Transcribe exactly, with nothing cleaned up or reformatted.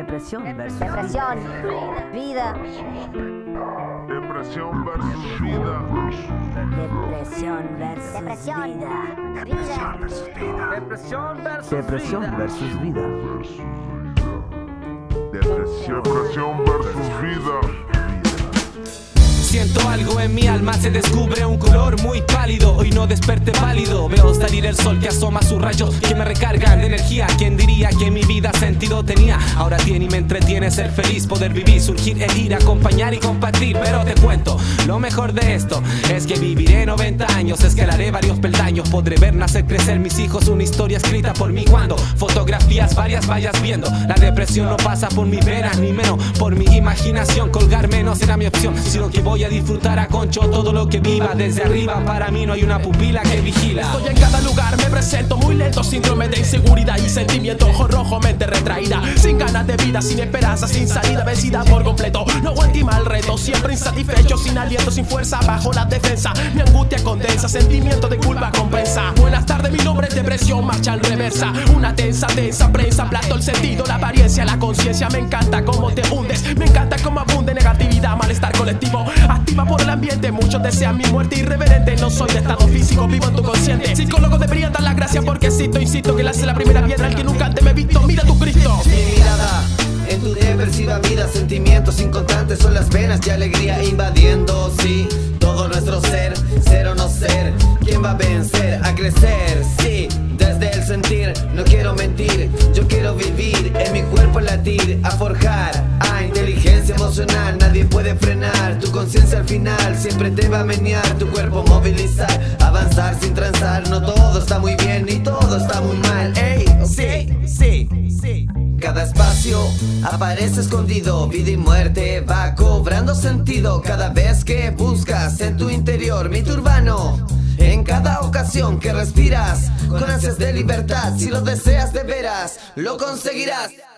Depresión versus Depresión, vida. Depresión versus vida. Depresión versus Depresión. vida. Vida. Depresión versus Depresión vida. versus vida. Depresión, depresión versus vida. Siento algo en mi alma, se descubre un color muy pálido. Hoy no desperté pálido, veo salir el sol que asoma sus rayos, que me recargan de energía. ¿Quién diría que mi vida sentido tenía? Ahora tiene y me entretiene ser feliz, poder vivir, surgir, e ir, acompañar y compartir. Pero te cuento, lo mejor de esto es que viviré noventa años, escalaré varios peldaños, podré ver nacer, crecer mis hijos, una historia escrita por mí. Cuando fotografías varias vayas viendo, la depresión no pasa por mis venas, ni menos por mi imaginación. Colgarme no será mi opción, sino que voy a disfrutar a concho todo lo que viva. Desde arriba para mí no hay una pupila que vigila. Estoy en cada lugar, me presento muy lento, síndrome de inseguridad y sentimiento ojo rojo, mente retraída, sin ganas de vida, sin esperanza, sin salida, vencida por completo. No aguanté mal reto, siempre insatisfecho, sin aliento, sin fuerza, bajo la defensa. Mi angustia condensa, sentimiento de culpa compensa. Buenas tardes, mi nombre es depresión, marcha en reversa. Una tensa, tensa prensa, plato el sentido, la apariencia, la conciencia. Me encanta cómo te hundes, me encanta cómo abunde negatividad, malestar colectivo. Activa por el ambiente, muchos desean mi muerte irreverente. No soy de estado físico, vivo en tu consciente. Psicólogo debería dar las gracias porque cito, insisto, que le hace la primera piedra al que nunca antes me he visto. Mira tu Cristo. Mi mirada en tu depresiva vida, sentimientos inconstantes son las venas de alegría invadiendo, sí, todo nuestro ser, ser o no ser. ¿Quién va a vencer? A crecer, sí, desde el sentir, no quiero mentir, yo quiero vivir, en mi cuerpo latir, a forjar, a inteligencia emocional, nadie puede frenar, tu conciencia al final siempre te va a menear, tu cuerpo movilizar, avanzar sin transar, no todo está muy bien ni todo está muy mal, ey, sí, sí, sí. Cada espacio aparece escondido, vida y muerte va cobrando sentido cada vez que buscas en tu interior mito urbano. En cada ocasión que respiras con ansias de libertad, si lo deseas de veras, lo conseguirás.